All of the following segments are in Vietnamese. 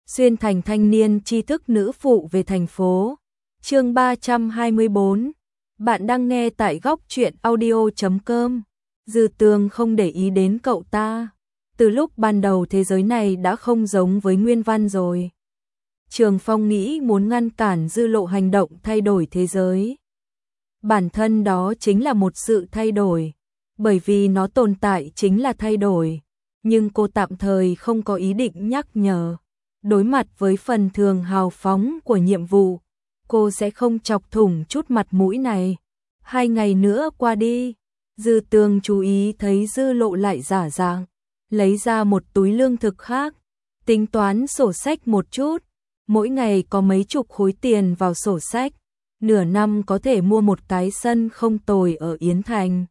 xuyên thành thanh niên tri thức nữ phụ về thành phố. Chương 324. Bạn đang nghe tại góc truyện audio.com. Dư Tường không để ý đến cậu ta. Từ lúc ban đầu thế giới này đã không giống với nguyên văn rồi. Trường Phong nghĩ muốn ngăn cản Dư Lộ hành động thay đổi thế giới. Bản thân đó chính là một sự thay đổi, bởi vì nó tồn tại chính là thay đổi. Nhưng cô tạm thời không có ý định nhắc nhở. Đối mặt với phần thường hào phóng của nhiệm vụ, cô sẽ không chọc thủng chút mặt mũi này. 2 ngày nữa qua đi, Dư Tường chú ý thấy Dư Lộ lại giả dạng, lấy ra một túi lương thực khác, tính toán sổ sách một chút, mỗi ngày có mấy chục khối tiền vào sổ sách, nửa năm có thể mua một cái sân không tồi ở Yến Thành.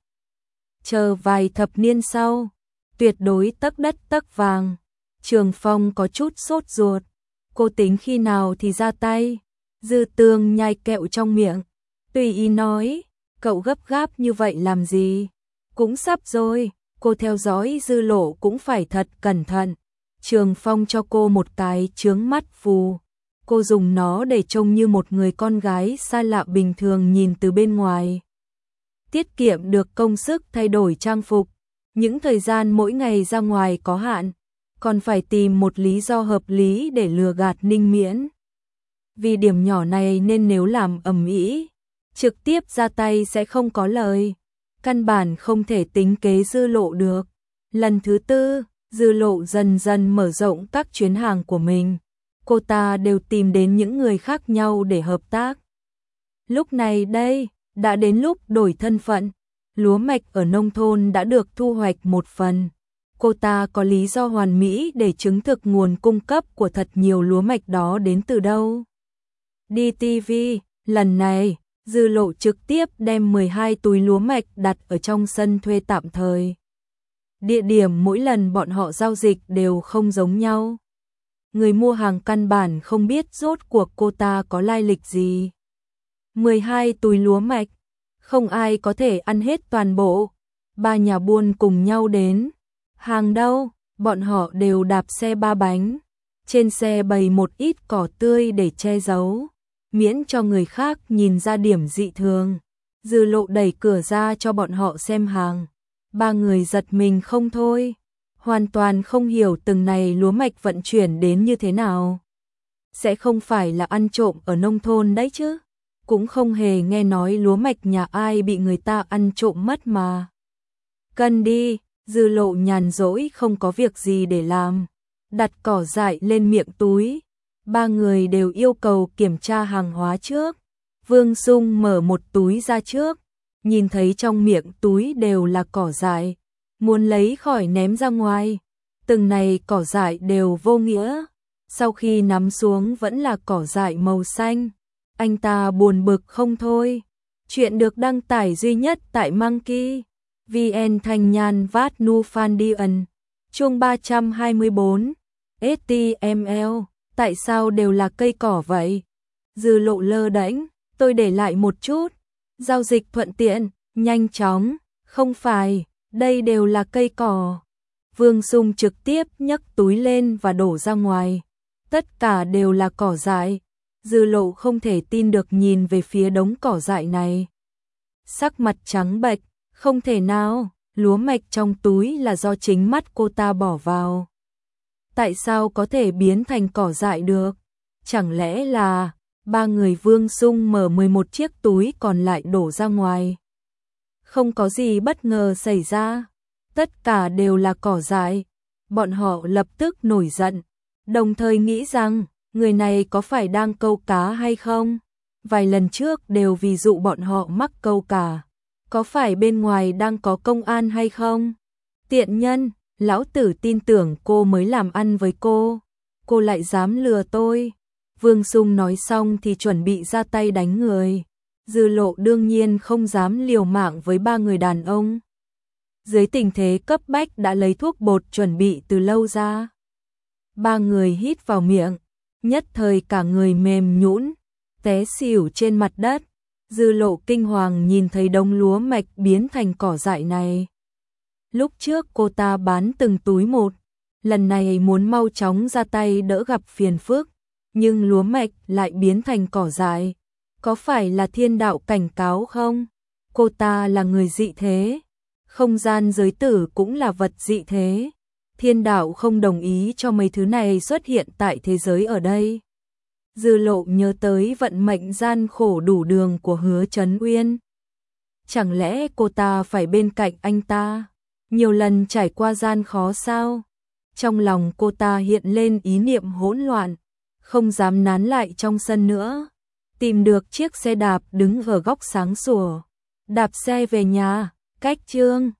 Chờ vài thập niên sau, tuyệt đối tấc đất tấc vàng. Trường Phong có chút sốt ruột, cô tính khi nào thì ra tay. Dư Tường nhai kẹo trong miệng, tùy ý nói, cậu gấp gáp như vậy làm gì? Cũng sắp rồi, cô theo dõi Dư Lộ cũng phải thật cẩn thận. Trường Phong cho cô một cái chướng mắt phù, cô dùng nó để trông như một người con gái xa lạ bình thường nhìn từ bên ngoài. Tiết kiệm được công sức thay đổi trang phục, những thời gian mỗi ngày ra ngoài có hạn, còn phải tìm một lý do hợp lý để lừa gạt Ninh Miễn. Vì điểm nhỏ này nên nếu làm ầm ĩ, trực tiếp ra tay sẽ không có lời, căn bản không thể tính kế Dư Lộ được. Lần thứ 4, Dư Lộ dần dần mở rộng các chuyến hàng của mình, cô ta đều tìm đến những người khác nhau để hợp tác. Lúc này đây, đã đến lúc đổi thân phận, lúa mạch ở nông thôn đã được thu hoạch một phần. Cô ta có lý do hoàn mỹ để chứng thực nguồn cung cấp của thật nhiều lúa mạch đó đến từ đâu. Đi TV, lần này, Dư Lộ trực tiếp đem 12 túi lúa mạch đặt ở trong sân thuê tạm thời. Địa điểm mỗi lần bọn họ giao dịch đều không giống nhau. Người mua hàng căn bản không biết rốt cuộc cô ta có lai lịch gì. 12 túi lúa mạch, không ai có thể ăn hết toàn bộ. 3 nhà buôn cùng nhau đến. Hàng đâu, bọn họ đều đạp xe 3 bánh. Trên xe bày một ít cỏ tươi để che giấu, miễn cho người khác nhìn ra điểm dị thường. Dư Lộ đẩy cửa ra cho bọn họ xem hàng. 3 người giật mình không thôi, hoàn toàn không hiểu từng này lúa mạch vận chuyển đến như thế nào. Sẽ không phải là ăn trộm ở nông thôn đấy chứ? Cũng không hề nghe nói lúa mạch nhà ai bị người ta ăn trộm mất mà. Cân đi, Dư Lộ nhàn rỗi không có việc gì để làm, đặt cỏ dại lên miệng túi. 3 người đều yêu cầu kiểm tra hàng hóa trước. Vương Dung mở một túi ra trước, nhìn thấy trong miệng túi đều là cỏ dại, muốn lấy khỏi ném ra ngoài. Từng này cỏ dại đều vô nghĩa, sau khi nắm xuống vẫn là cỏ dại màu xanh. Anh ta buồn bực không thôi. Chuyện được đăng tải duy nhất tại Monkey VN Thanh Nhan Vát Nu Phan Điên. Chương 324. HTML. Tại sao đều là cây cỏ vậy? Dư Lộ lơ đễnh, tôi để lại một chút. Giao dịch thuận tiện, nhanh chóng. Không phải, đây đều là cây cỏ. Vương Dung trực tiếp nhấc túi lên và đổ ra ngoài. Tất cả đều là cỏ dại. Dư Lộ không thể tin được nhìn về phía đống cỏ dại này. Sắc mặt trắng bệch, không thể nào, lúa mạch trong túi là do chính mắt cô ta bỏ vào. Tại sao có thể biến thành cỏ dại được? Chẳng lẽ là 3 người Vương Dung mở 11 chiếc túi còn lại đổ ra ngoài? Không có gì bất ngờ xảy ra, tất cả đều là cỏ dại. Bọn họ lập tức nổi giận, đồng thời nghĩ rằng người này có phải đang câu cá hay không? Vài lần trước đều vì dụ bọn họ mắc câu cả. Có phải bên ngoài đang có công an hay không? Tiện nhân, lão tử tin tưởng cô mới làm ăn với cô lại dám lừa tôi. Vương Dung nói xong thì chuẩn bị ra tay đánh người. Dư Lộ đương nhiên không dám liều mạng với 3 người đàn ông. Dưới tình thế cấp bách đã lấy thuốc bột chuẩn bị từ lâu ra. 3 người hít vào miệng, nhất thời cả người mềm nhũn, té xỉu trên mặt đất. Dư Lộ kinh hoàng nhìn thấy đống lúa mạch biến thành cỏ dại này. Lúc trước cô ta bán từng túi một, lần này muốn mau chóng ra tay đỡ gặp phiền phức, nhưng lúa mạch lại biến thành cỏ dại. Có phải là thiên đạo cảnh cáo không? Cô ta là người dị thế, không gian giới tử cũng là vật dị thế. Thiên đạo không đồng ý cho mấy thứ này xuất hiện tại thế giới ở đây. Dư Lộ nhớ tới vận mệnh gian khổ đủ đường của Hứa Chấn Uyên. Chẳng lẽ cô ta phải bên cạnh anh ta, nhiều lần trải qua gian khó sao? Trong lòng cô ta hiện lên ý niệm hỗn loạn, không dám nán lại trong sân nữa. Tìm được chiếc xe đạp đứng ở góc sáng sủa, đạp xe về nhà. Cách chương